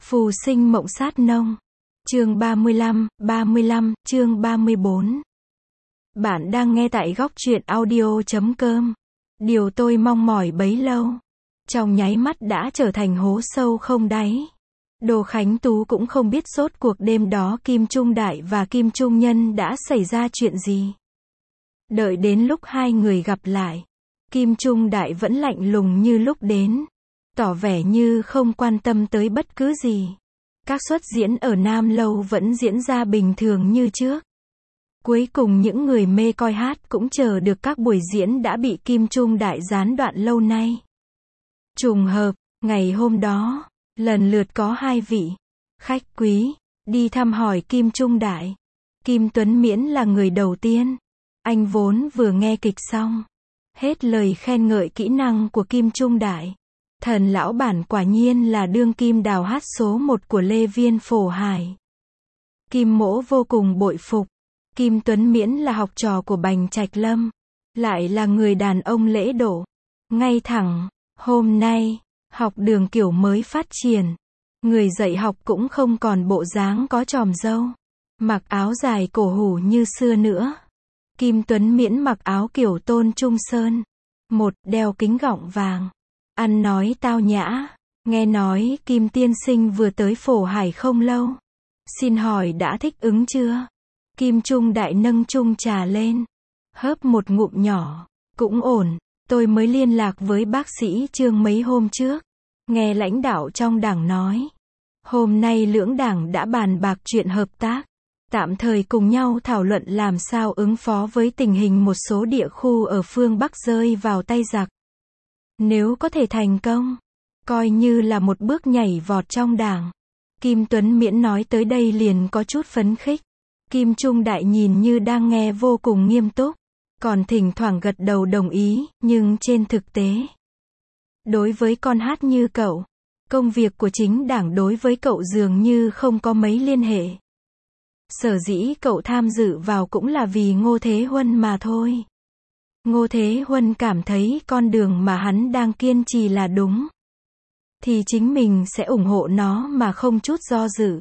Phù sinh mộng sát nông. Chương 35, chương 34. Bạn đang nghe tại góc truyện audio.com. Điều tôi mong mỏi bấy lâu, trong nháy mắt đã trở thành hố sâu không đáy. Đỗ Khánh Tú cũng không biết rốt cuộc đêm đó Kim Trung Đại và Kim Trung Nhân đã xảy ra chuyện gì. Đợi đến lúc hai người gặp lại, Kim Trung Đại vẫn lạnh lùng như lúc đến, tỏ vẻ như không quan tâm tới bất cứ gì. Các suất diễn ở Nam Lâu vẫn diễn ra bình thường như trước. Cuối cùng những người mê coi hát cũng chờ được các buổi diễn đã bị Kim Trung Đại gián đoạn lâu nay. Trùng hợp, ngày hôm đó, lần lượt có hai vị khách quý đi thăm hỏi Kim Trung Đại. Kim Tuấn Miễn là người đầu tiên. Anh vốn vừa nghe kịch xong, hết lời khen ngợi kỹ năng của Kim Trung Đại. Thần lão bản quả nhiên là đương kim đào hát số 1 của Lê Viên Phổ Hải. Kim Mỗ vô cùng bội phục. Kim Tuấn Miễn là học trò của Bành Trạch Lâm, lại là người đàn ông lễ độ, ngay thẳng. Hôm nay, học đường kiểu mới phát triển. Người dạy học cũng không còn bộ dáng có chòm râu, mặc áo dài cổ hủ như xưa nữa. Kim Tuấn Miễn mặc áo kiểu Tôn Trung Sơn, đeo kính gọng vàng, ăn nói tao nhã. Nghe nói Kim tiên sinh vừa tới Phổ Hải không lâu. Xin hỏi đã thích ứng chưa? Kim Trung Đại nâng chung trà lên, hớp một ngụm nhỏ. Cũng ổn, tôi mới liên lạc với bác sĩ Trương mấy hôm trước. Nghe lãnh đạo trong đảng nói, hôm nay lưỡng đảng đã bàn bạc chuyện hợp tác, tạm thời cùng nhau thảo luận làm sao ứng phó với tình hình một số địa khu ở phương Bắc rơi vào tay giặc. Nếu có thể thành công, coi như là một bước nhảy vọt trong đảng. Kim Tuấn Miễn nói tới đây liền có chút phấn khích. Kim Trung Đại nhìn như đang nghe vô cùng nghiêm túc, còn thỉnh thoảng gật đầu đồng ý, nhưng trên thực tế, đối với con hát như cậu, công việc của chính đảng đối với cậu dường như không có mấy liên hệ. Sở dĩ cậu tham dự vào cũng là vì Ngô Thế Huân mà thôi. Ngô Thế Huân cảm thấy con đường mà hắn đang kiên trì là đúng, thì chính mình sẽ ủng hộ nó mà không chút do dự.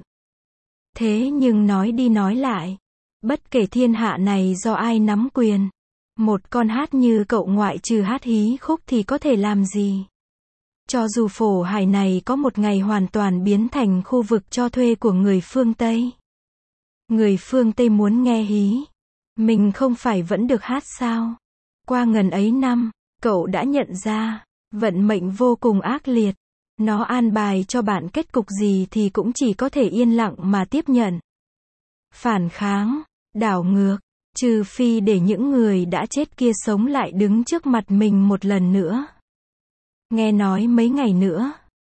Thế nhưng nói đi nói lại, bất kể thiên hạ này do ai nắm quyền, một con hát như cậu ngoại trừ hát hí khúc thì có thể làm gì? Cho dù Phổ Hải này có một ngày hoàn toàn biến thành khu vực cho thuê của người phương Tây. Người phương Tây muốn nghe hí, mình không phải vẫn được hát sao? Qua ngần ấy năm, cậu đã nhận ra, vận mệnh vô cùng ác liệt. Nó an bài cho bạn kết cục gì thì cũng chỉ có thể yên lặng mà tiếp nhận. Phản kháng, đảo ngược, trừ phi để những người đã chết kia sống lại đứng trước mặt mình một lần nữa. Nghe nói mấy ngày nữa,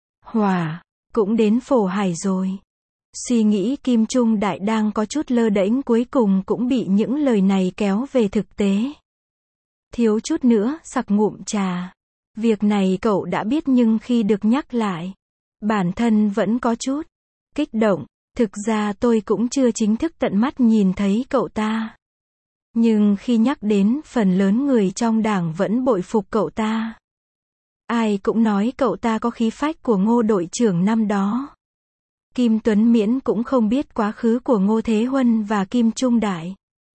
Hòa cũng đến Phổ Hải rồi. Suy nghĩ Kim Trung Đại đang có chút lơ đễnh cuối cùng cũng bị những lời này kéo về thực tế. Thiếu chút nữa sặc ngụm trà. Việc này cậu đã biết nhưng khi được nhắc lại, bản thân vẫn có chút kích động. Thực ra tôi cũng chưa chính thức tận mắt nhìn thấy cậu ta. Nhưng khi nhắc đến, phần lớn người trong đảng vẫn bội phục cậu ta. Ai cũng nói cậu ta có khí phách của Ngô đội trưởng năm đó. Kim Tuấn Miễn cũng không biết quá khứ của Ngô Thế Huân và Kim Trung Đại.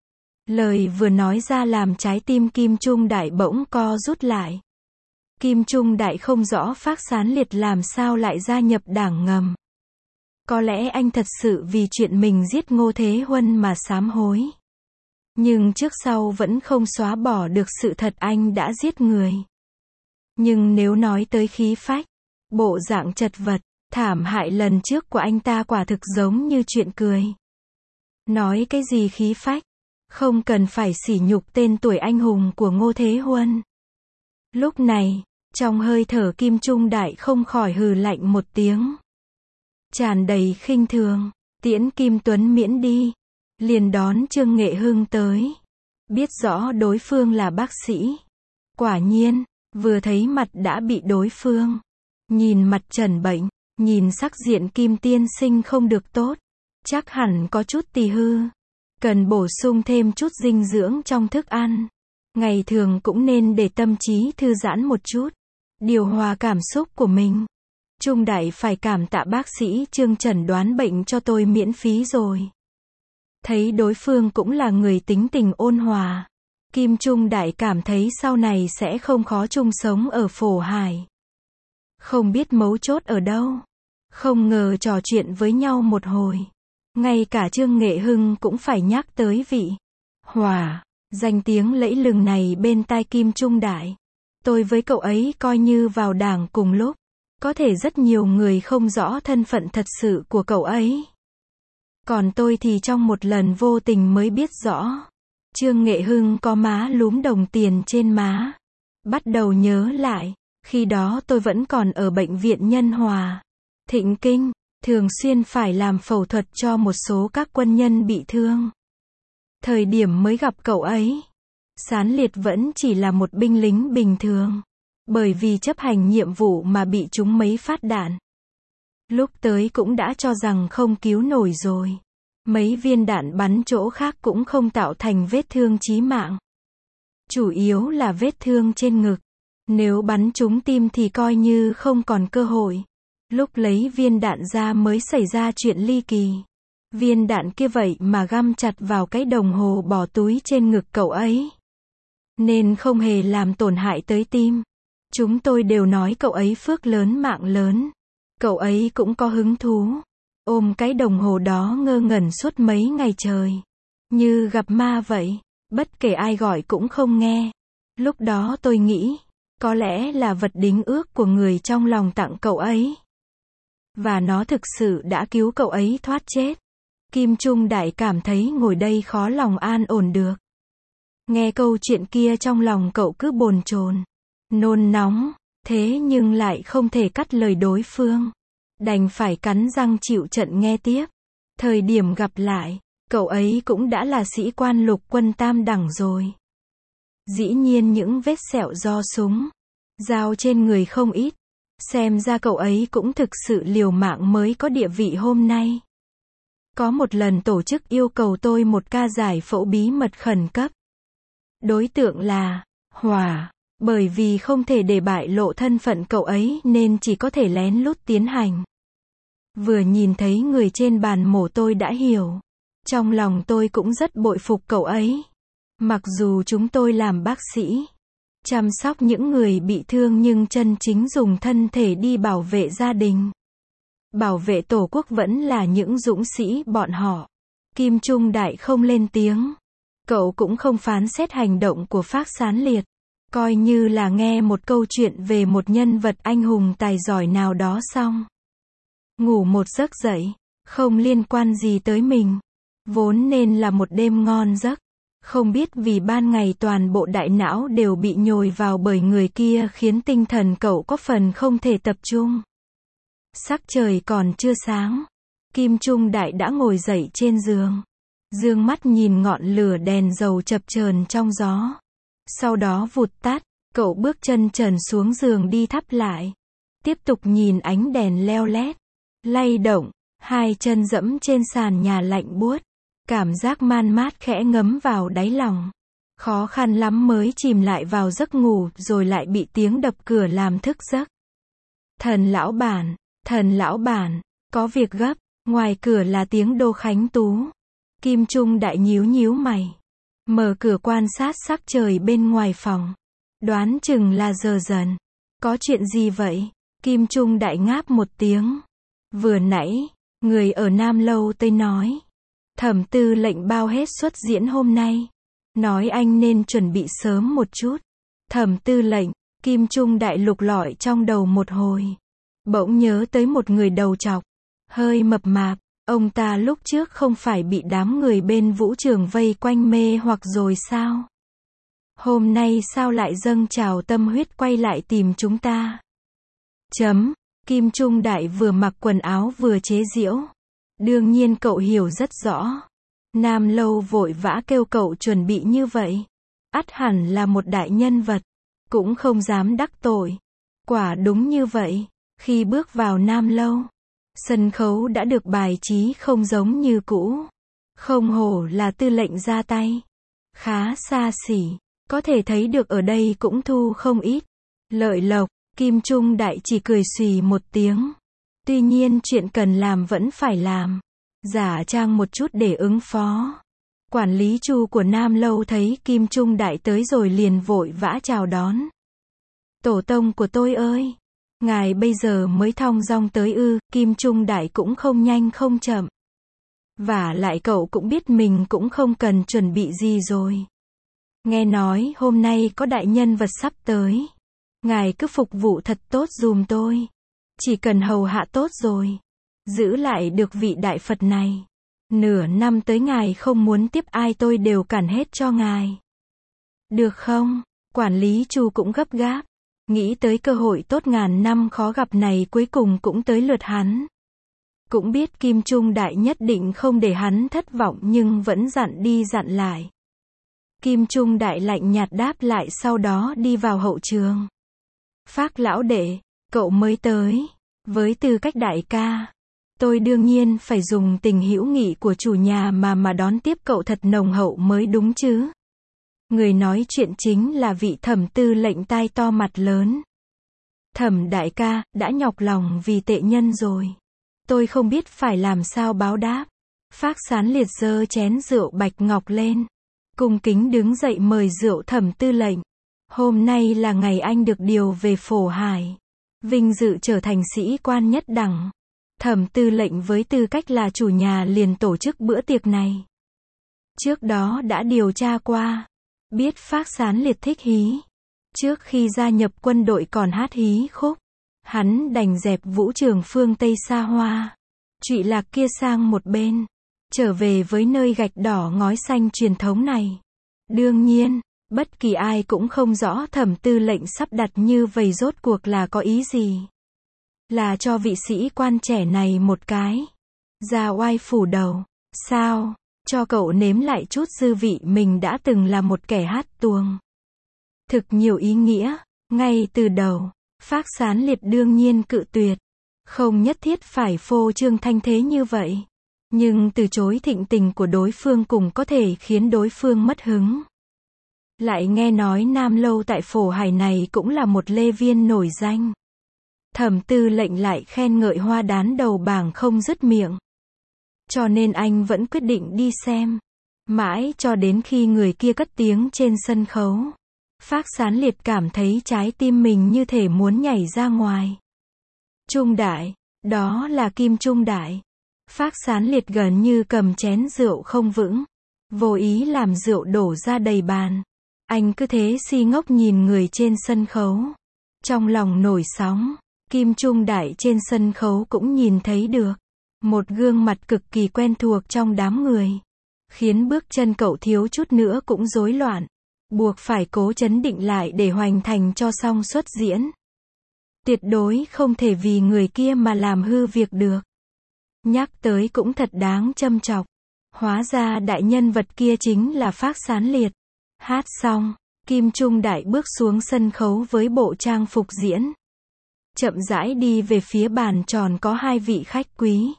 Lời vừa nói ra làm trái tim Kim Trung Đại bỗng co rút lại. Kim Trung Đại không rõ Phác Sán Liệt làm sao lại gia nhập đảng ngầm. Có lẽ anh thật sự vì chuyện mình giết Ngô Thế Huân mà sám hối. Nhưng trước sau vẫn không xóa bỏ được sự thật anh đã giết người. Nhưng nếu nói tới khí phách, bộ dạng chật vật, thảm hại lần trước của anh ta quả thực giống như chuyện cười. Nói cái gì khí phách, không cần phải sỉ nhục tên tuổi anh hùng của Ngô Thế Huân. Lúc này, trong hơi thở Kim Trung Đại không khỏi hừ lạnh một tiếng. Tràn đầy khinh thường, tiễn Kim Tuấn Miễn đi, liền đón Trương Nghệ Hưng tới. Biết rõ đối phương là bác sĩ. Quả nhiên, vừa thấy mặt đã bị đối phương. Nhìn mặt trần bệnh, nhìn sắc diện Kim tiên sinh không được tốt. Chắc hẳn có chút tỳ hư. Cần bổ sung thêm chút dinh dưỡng trong thức ăn. Ngày thường cũng nên để tâm trí thư giãn một chút. Điều hòa cảm xúc của mình. Trung Đại phải cảm tạ bác sĩ Trương chẩn đoán bệnh cho tôi miễn phí rồi. Thấy đối phương cũng là người tính tình ôn hòa, Kim Trung Đại cảm thấy sau này sẽ không khó chung sống ở Phổ Hải. Không biết mấu chốt ở đâu. Không ngờ trò chuyện với nhau một hồi, ngay cả Trương Nghệ Hưng cũng phải nhắc tới vị Hòa, danh tiếng lẫy lừng này bên tai Kim Trung Đại. Tôi với cậu ấy coi như vào đảng cùng lúc. Có thể rất nhiều người không rõ thân phận thật sự của cậu ấy. Còn tôi thì trong một lần vô tình mới biết rõ. Trương Nghệ Hưng có má lúm đồng tiền trên má. Bắt đầu nhớ lại, khi đó tôi vẫn còn ở bệnh viện Nhân Hòa, Thịnh Kinh, thường xuyên phải làm phẫu thuật cho một số các quân nhân bị thương. Thời điểm mới gặp cậu ấy, Sán Liệt vẫn chỉ là một binh lính bình thường. Bởi vì chấp hành nhiệm vụ mà bị trúng mấy phát đạn. Lúc tới cũng đã cho rằng không cứu nổi rồi. Mấy viên đạn bắn chỗ khác cũng không tạo thành vết thương chí mạng. Chủ yếu là vết thương trên ngực. Nếu bắn trúng tim thì coi như không còn cơ hội. Lúc lấy viên đạn ra mới xảy ra chuyện ly kỳ. Viên đạn kia vậy mà găm chặt vào cái đồng hồ bỏ túi trên ngực cậu ấy. Nên không hề làm tổn hại tới tim. Chúng tôi đều nói cậu ấy phước lớn mạng lớn. Cậu ấy cũng có hứng thú. Ôm cái đồng hồ đó ngơ ngẩn suốt mấy ngày trời. Như gặp ma vậy. Bất kể ai gọi cũng không nghe. Lúc đó tôi nghĩ, có lẽ là vật đính ước của người trong lòng tặng cậu ấy. Và nó thực sự đã cứu cậu ấy thoát chết. Kim Trung Đại cảm thấy ngồi đây khó lòng an ổn được. Nghe câu chuyện kia trong lòng cậu cứ bồn chồn, nôn nóng, thế nhưng lại không thể cắt lời đối phương. Đành phải cắn răng chịu trận nghe tiếp. Thời điểm gặp lại, cậu ấy cũng đã là sĩ quan lục quân tam đẳng rồi. Dĩ nhiên những vết sẹo do súng, dao trên người không ít. Xem ra cậu ấy cũng thực sự liều mạng mới có địa vị hôm nay. Có một lần tổ chức yêu cầu tôi một ca giải phẫu bí mật khẩn cấp. Đối tượng là Hòa. Bởi vì không thể để bại lộ thân phận cậu ấy nên chỉ có thể lén lút tiến hành. Vừa nhìn thấy người trên bàn mổ tôi đã hiểu. Trong lòng tôi cũng rất bội phục cậu ấy. Mặc dù chúng tôi làm bác sĩ, chăm sóc những người bị thương nhưng chân chính dùng thân thể đi bảo vệ gia đình, bảo vệ tổ quốc vẫn là những dũng sĩ bọn họ. Kim Trung Đại không lên tiếng. Cậu cũng không phán xét hành động của Phác Sán Liệt. Coi như là nghe một câu chuyện về một nhân vật anh hùng tài giỏi nào đó xong. Ngủ một giấc dậy, không liên quan gì tới mình. Vốn nên là một đêm ngon giấc. Không biết vì ban ngày toàn bộ đại não đều bị nhồi vào bởi người kia khiến tinh thần cậu có phần không thể tập trung. Sắc trời còn chưa sáng. Kim Trung Đại đã ngồi dậy trên giường. Dương mắt nhìn ngọn lửa đèn dầu chập chờn trong gió. Sau đó vụt tắt, cậu bước chân trần xuống giường đi thắp lại. Tiếp tục nhìn ánh đèn leo lét, lay động, hai chân dẫm trên sàn nhà lạnh buốt. Cảm giác man mát khẽ ngấm vào đáy lòng. Khó khăn lắm mới chìm lại vào giấc ngủ rồi lại bị tiếng đập cửa làm thức giấc. Thần lão bản, có việc gấp. Ngoài cửa là tiếng Đô Khánh Tú. Kim Trung Đại nhíu nhíu mày. Mở cửa quan sát sắc trời bên ngoài phòng. Đoán chừng là giờ dần. Có chuyện gì vậy? Kim Trung Đại ngáp một tiếng. Vừa nãy, người ở Nam Lâu Tây nói. Thẩm tư lệnh bao hết xuất diễn hôm nay. Nói anh nên chuẩn bị sớm một chút. Thẩm tư lệnh, Kim Trung Đại lục lọi trong đầu một hồi. Bỗng nhớ tới một người đầu trọc. Hơi mập mạp. Ông ta lúc trước không phải bị đám người bên vũ trường vây quanh mê hoặc rồi sao? Hôm nay sao lại dâng trào tâm huyết quay lại tìm chúng ta? Kim Trung Đại vừa mặc quần áo vừa chế giễu. Đương nhiên cậu hiểu rất rõ. Nam Lâu vội vã kêu cậu chuẩn bị như vậy. Ắt hẳn là một đại nhân vật. Cũng không dám đắc tội. Quả đúng như vậy. Khi bước vào Nam Lâu, sân khấu đã được bài trí không giống như cũ. Không hổ là tư lệnh ra tay. Khá xa xỉ. Có thể thấy được ở đây cũng thu không ít lợi lộc. Kim Trung Đại chỉ cười xùy một tiếng. Tuy nhiên chuyện cần làm vẫn phải làm. Giả trang một chút để ứng phó. Quản lý Chu của Nam Lâu thấy Kim Trung Đại tới rồi liền vội vã chào đón. Tổ tông của tôi ơi! Ngài bây giờ mới thong dong tới ư? Kim Trung Đại cũng không nhanh không chậm. Vả lại cậu cũng biết mình cũng không cần chuẩn bị gì rồi. Nghe nói hôm nay có đại nhân vật sắp tới. Ngài cứ phục vụ thật tốt giùm tôi. Chỉ cần hầu hạ tốt rồi. Giữ lại được vị đại Phật này. Nửa năm tới ngài không muốn tiếp ai tôi đều cản hết cho ngài. Được không? Quản lý Chu cũng gấp gáp. Nghĩ tới cơ hội tốt ngàn năm khó gặp này cuối cùng cũng tới lượt hắn. Cũng biết Kim Trung Đại nhất định không để hắn thất vọng nhưng vẫn dặn đi dặn lại. Kim Trung Đại lạnh nhạt đáp lại sau đó đi vào hậu trường. Phác lão đệ, cậu mới tới. Với tư cách đại ca, tôi đương nhiên phải dùng tình hữu nghị của chủ nhà mà đón tiếp cậu thật nồng hậu mới đúng chứ. Người nói chuyện chính là vị Thẩm tư lệnh tai to mặt lớn. Thẩm đại ca, đã nhọc lòng vì tệ nhân rồi. Tôi không biết phải làm sao báo đáp. Phác Sán Liệt giơ chén rượu bạch ngọc lên. Cung kính đứng dậy mời rượu Thẩm tư lệnh. Hôm nay là ngày anh được điều về Phổ Hải. Vinh dự trở thành sĩ quan nhất đẳng. Thẩm tư lệnh với tư cách là chủ nhà liền tổ chức bữa tiệc này. Trước đó đã điều tra qua. Biết Phác Sán Liệt thích hí. Trước khi gia nhập quân đội còn hát hí khúc. Hắn đành dẹp vũ trường phương Tây xa hoa. Trụy lạc kia sang một bên. Trở về với nơi gạch đỏ ngói xanh truyền thống này. Đương nhiên, bất kỳ ai cũng không rõ Thẩm tư lệnh sắp đặt như vậy rốt cuộc là có ý gì. Là cho vị sĩ quan trẻ này một cái ra oai phủ đầu. Sao? Cho cậu nếm lại chút dư vị mình đã từng là một kẻ hát tuồng. Thực nhiều ý nghĩa. Ngay từ đầu, Phác Sán Liệt đương nhiên cự tuyệt. Không nhất thiết phải phô trương thanh thế như vậy. Nhưng từ chối thịnh tình của đối phương cũng có thể khiến đối phương mất hứng. Lại nghe nói Nam Lâu tại Phổ Hải này cũng là một lê viên nổi danh. Thẩm tư lệnh lại khen ngợi hoa đán đầu bảng không dứt miệng. Cho nên anh vẫn quyết định đi xem. Mãi cho đến khi người kia cất tiếng trên sân khấu. Phác Sán Liệt cảm thấy trái tim mình như thể muốn nhảy ra ngoài. Trung Đại, đó là Kim Trung Đại. Phác Sán Liệt gần như cầm chén rượu không vững. Vô ý làm rượu đổ ra đầy bàn. Anh cứ thế si ngốc nhìn người trên sân khấu. Trong lòng nổi sóng. Kim Trung Đại trên sân khấu cũng nhìn thấy được. Một gương mặt cực kỳ quen thuộc trong đám người. Khiến bước chân cậu thiếu chút nữa cũng rối loạn. Buộc phải cố trấn định lại để hoàn thành cho xong xuất diễn. Tuyệt đối không thể vì người kia mà làm hư việc được. Nhắc tới cũng thật đáng châm chọc. Hóa ra đại nhân vật kia chính là Phác Sán Liệt. Hát xong, Kim Trung Đại bước xuống sân khấu với bộ trang phục diễn. Chậm rãi đi về phía bàn tròn có hai vị khách quý.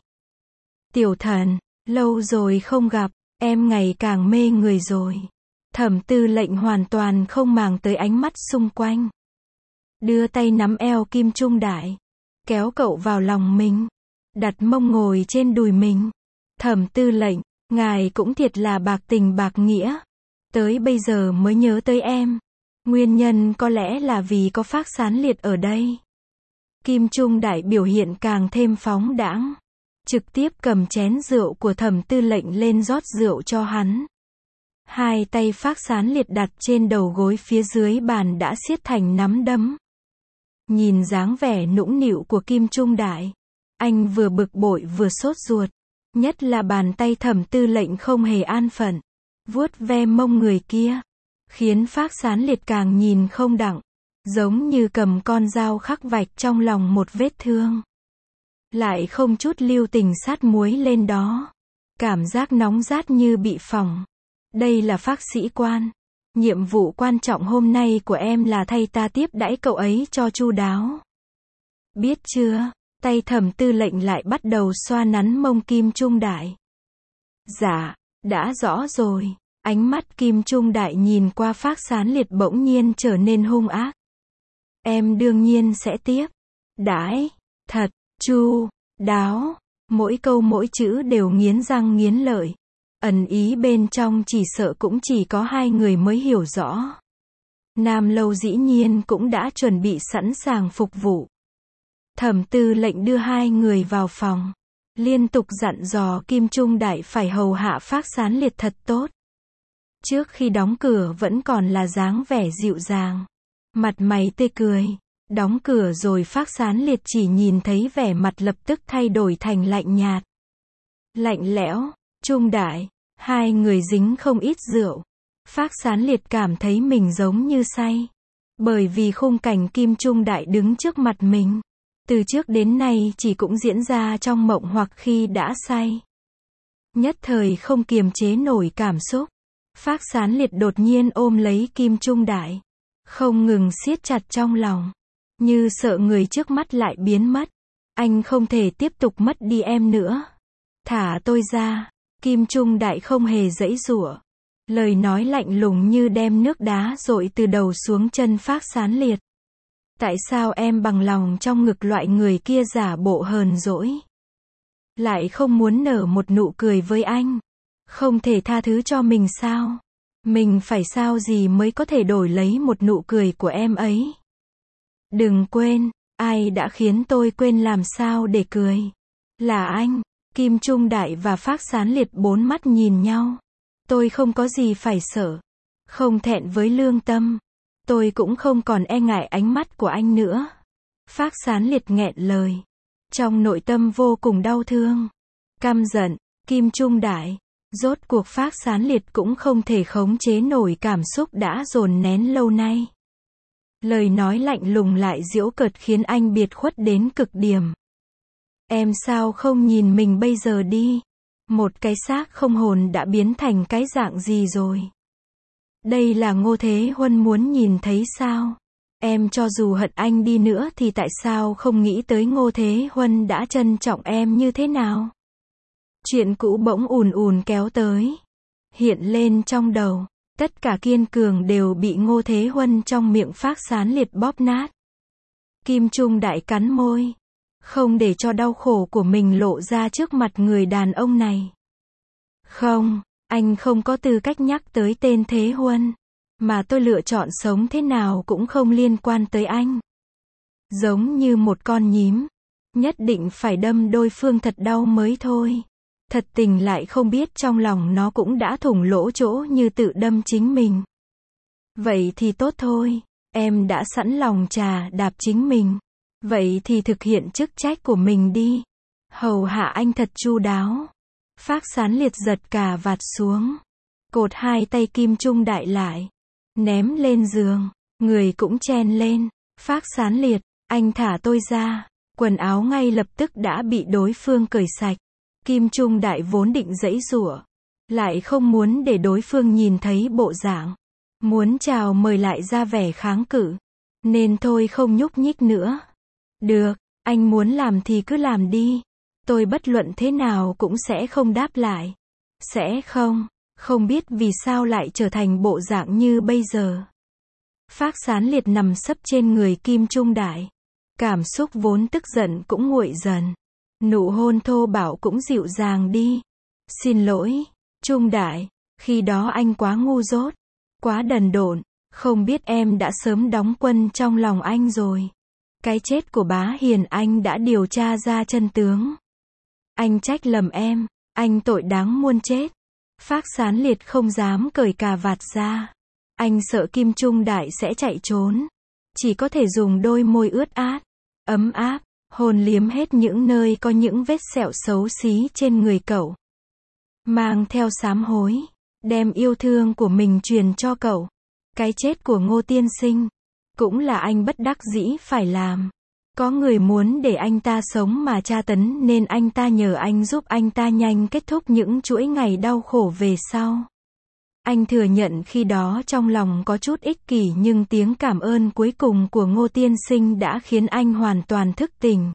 Tiểu Thần, lâu rồi không gặp, em ngày càng mê người rồi. Thẩm tư lệnh hoàn toàn không màng tới ánh mắt xung quanh. Đưa tay nắm eo Kim Trung Đại. Kéo cậu vào lòng mình. Đặt mông ngồi trên đùi mình. Thẩm tư lệnh, ngài cũng thiệt là bạc tình bạc nghĩa. Tới bây giờ mới nhớ tới em. Nguyên nhân có lẽ là vì có Phác Sán Liệt ở đây. Kim Trung Đại biểu hiện càng thêm phóng đãng. Trực tiếp cầm chén rượu của Thẩm tư lệnh lên rót rượu cho hắn. Hai tay Phác Sán Liệt đặt trên đầu gối phía dưới bàn đã siết thành nắm đấm. Nhìn dáng vẻ nũng nịu của Kim Trung Đại. Anh vừa bực bội vừa sốt ruột. Nhất là bàn tay Thẩm tư lệnh không hề an phận. Vuốt ve mông người kia. Khiến Phác Sán Liệt càng nhìn không đặng. Giống như cầm con dao khắc vạch trong lòng một vết thương. Lại không chút lưu tình sát muối lên đó. Cảm giác nóng rát như bị phỏng. Đây là Phác sĩ quan. Nhiệm vụ quan trọng hôm nay của em là thay ta tiếp đãi cậu ấy cho chu đáo. Biết chưa? Tay Thẩm tư lệnh lại bắt đầu xoa nắn mông Kim Trung Đại. Dạ, đã rõ rồi. Ánh mắt Kim Trung Đại nhìn qua Phác Sán Liệt bỗng nhiên trở nên hung ác. Em đương nhiên sẽ tiếp đãi, thật, chu đáo, mỗi câu mỗi chữ đều nghiến răng nghiến lợi. Ẩn ý bên trong chỉ sợ cũng chỉ có hai người mới hiểu rõ. Nam Lâu dĩ nhiên cũng đã chuẩn bị sẵn sàng phục vụ. Thẩm Tư lệnh đưa hai người vào phòng, liên tục dặn dò Kim Trung Đại phải hầu hạ Phác Sán Liệt thật tốt. Trước khi đóng cửa vẫn còn là dáng vẻ dịu dàng, mặt mày tươi cười. Đóng cửa rồi Phác Sán Liệt chỉ nhìn thấy vẻ mặt lập tức thay đổi thành lạnh nhạt, lạnh lẽo. Trung Đại, hai người dính không ít rượu. Phác Sán Liệt cảm thấy mình giống như say, bởi vì khung cảnh Kim Trung Đại đứng trước mặt mình, từ trước đến nay chỉ cũng diễn ra trong mộng hoặc khi đã say. Nhất thời không kiềm chế nổi cảm xúc, Phác Sán Liệt đột nhiên ôm lấy Kim Trung Đại, không ngừng siết chặt trong lòng, như sợ người trước mắt lại biến mất. Anh không thể tiếp tục mất đi em nữa. Thả tôi ra. Kim Trung Đại không hề giãy giụa. Lời nói lạnh lùng như đem nước đá dội từ đầu xuống chân Phác Sán Liệt. Tại sao em bằng lòng trong ngực loại người kia giả bộ hờn dỗi, lại không muốn nở một nụ cười với anh? Không thể tha thứ cho mình sao? Mình phải sao gì mới có thể đổi lấy một nụ cười của em ấy? Đừng quên, ai đã khiến tôi quên làm sao để cười? Là anh. Kim Trung Đại và Phác Sán Liệt bốn mắt nhìn nhau. Tôi không có gì phải sợ. Không thẹn với lương tâm. Tôi cũng không còn e ngại ánh mắt của anh nữa. Phác Sán Liệt nghẹn lời. Trong nội tâm vô cùng đau thương, căm giận. Kim Trung Đại. Rốt cuộc Phác Sán Liệt cũng không thể khống chế nổi cảm xúc đã dồn nén lâu nay. Lời nói lạnh lùng lại giễu cợt khiến anh biệt khuất đến cực điểm. Em sao không nhìn mình bây giờ đi? Một cái xác không hồn đã biến thành cái dạng gì rồi? Đây là Ngô Thế Huân muốn nhìn thấy sao? Em cho dù hận anh đi nữa thì tại sao không nghĩ tới Ngô Thế Huân đã trân trọng em như thế nào? Chuyện cũ bỗng ùn ùn kéo tới, hiện lên trong đầu. Tất cả kiên cường đều bị Ngô Thế Huân trong miệng Phác Sán Liệt bóp nát. Kim Trung Đại cắn môi, không để cho đau khổ của mình lộ ra trước mặt người đàn ông này. Không, anh không có tư cách nhắc tới tên Thế Huân, mà tôi lựa chọn sống thế nào cũng không liên quan tới anh. Giống như một con nhím, nhất định phải đâm đối phương thật đau mới thôi. Thật tình lại không biết trong lòng nó cũng đã thủng lỗ chỗ như tự đâm chính mình. Vậy thì tốt thôi, em đã sẵn lòng chà đạp chính mình. Vậy thì thực hiện chức trách của mình đi. Hầu hạ anh thật chu đáo. Phác Sán Liệt giật cà vạt xuống, cột hai tay Kim Trung Đại lại, ném lên giường, người cũng chen lên. Phác Sán Liệt, anh thả tôi ra. Quần áo ngay lập tức đã bị đối phương cởi sạch. Kim Trung Đại vốn định giãy giụa, lại không muốn để đối phương nhìn thấy bộ dạng, muốn chào mời lại ra vẻ kháng cự, nên thôi không nhúc nhích nữa. Được, anh muốn làm thì cứ làm đi. Tôi bất luận thế nào cũng sẽ không đáp lại. Sẽ không biết vì sao lại trở thành bộ dạng như bây giờ. Phác Sán Liệt nằm sấp trên người Kim Trung Đại. Cảm xúc vốn tức giận cũng nguội dần. Nụ hôn thô bạo cũng dịu dàng đi. Xin lỗi, Trung Đại, khi đó anh quá ngu dốt, quá đần độn, không biết em đã sớm đóng quân trong lòng anh rồi. Cái chết của Bá Hiền anh đã điều tra ra chân tướng. Anh trách lầm em, anh tội đáng muôn chết. Phác Sán Liệt không dám cởi cà vạt ra. Anh sợ Kim Trung Đại sẽ chạy trốn. Chỉ có thể dùng đôi môi ướt át, ấm áp, hôn liếm hết những nơi có những vết sẹo xấu xí trên người cậu. Mang theo sám hối, đem yêu thương của mình truyền cho cậu. Cái chết của Ngô tiên sinh, cũng là anh bất đắc dĩ phải làm. Có người muốn để anh ta sống mà tra tấn nên anh ta nhờ anh giúp anh ta nhanh kết thúc những chuỗi ngày đau khổ về sau. Anh thừa nhận khi đó trong lòng có chút ích kỷ nhưng tiếng cảm ơn cuối cùng của Ngô tiên sinh đã khiến anh hoàn toàn thức tỉnh.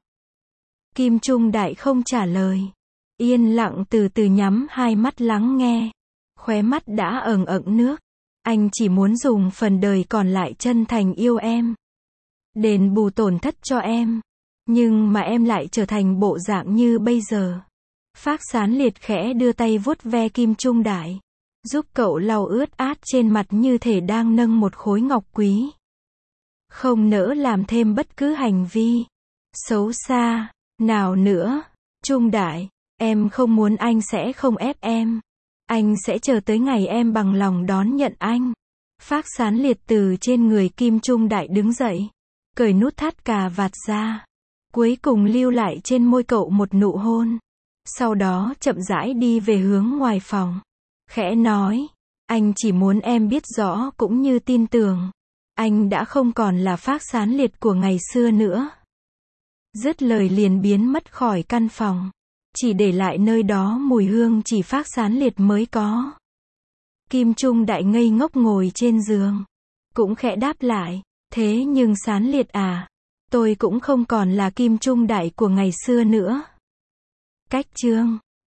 Kim Trung Đại không trả lời. Yên lặng từ từ nhắm hai mắt lắng nghe. Khóe mắt đã ẩn ẩn nước. Anh chỉ muốn dùng phần đời còn lại chân thành yêu em. đền bù tổn thất cho em. Nhưng mà em lại trở thành bộ dạng như bây giờ. Phác Sán Liệt khẽ đưa tay vuốt ve Kim Trung Đại, giúp cậu lau ướt át trên mặt như thể đang nâng một khối ngọc quý. Không nỡ làm thêm bất cứ hành vi xấu xa nào nữa. Trung Đại, em không muốn, anh sẽ không ép em. Anh sẽ chờ tới ngày em bằng lòng đón nhận anh. Phác Sán Liệt từ trên người Kim Trung Đại đứng dậy, cởi nút thắt cà vạt ra, cuối cùng lưu lại trên môi cậu một nụ hôn. Sau đó chậm rãi đi về hướng ngoài phòng, khẽ nói, anh chỉ muốn em biết rõ cũng như tin tưởng, anh đã không còn là Phác Sán Liệt của ngày xưa nữa. Dứt lời liền biến mất khỏi căn phòng, chỉ để lại nơi đó mùi hương chỉ Phác Sán Liệt mới có. Kim Trung Đại ngây ngốc ngồi trên giường, cũng khẽ đáp lại, thế nhưng Sán Liệt à, tôi cũng không còn là Kim Trung Đại của ngày xưa nữa. Cách chương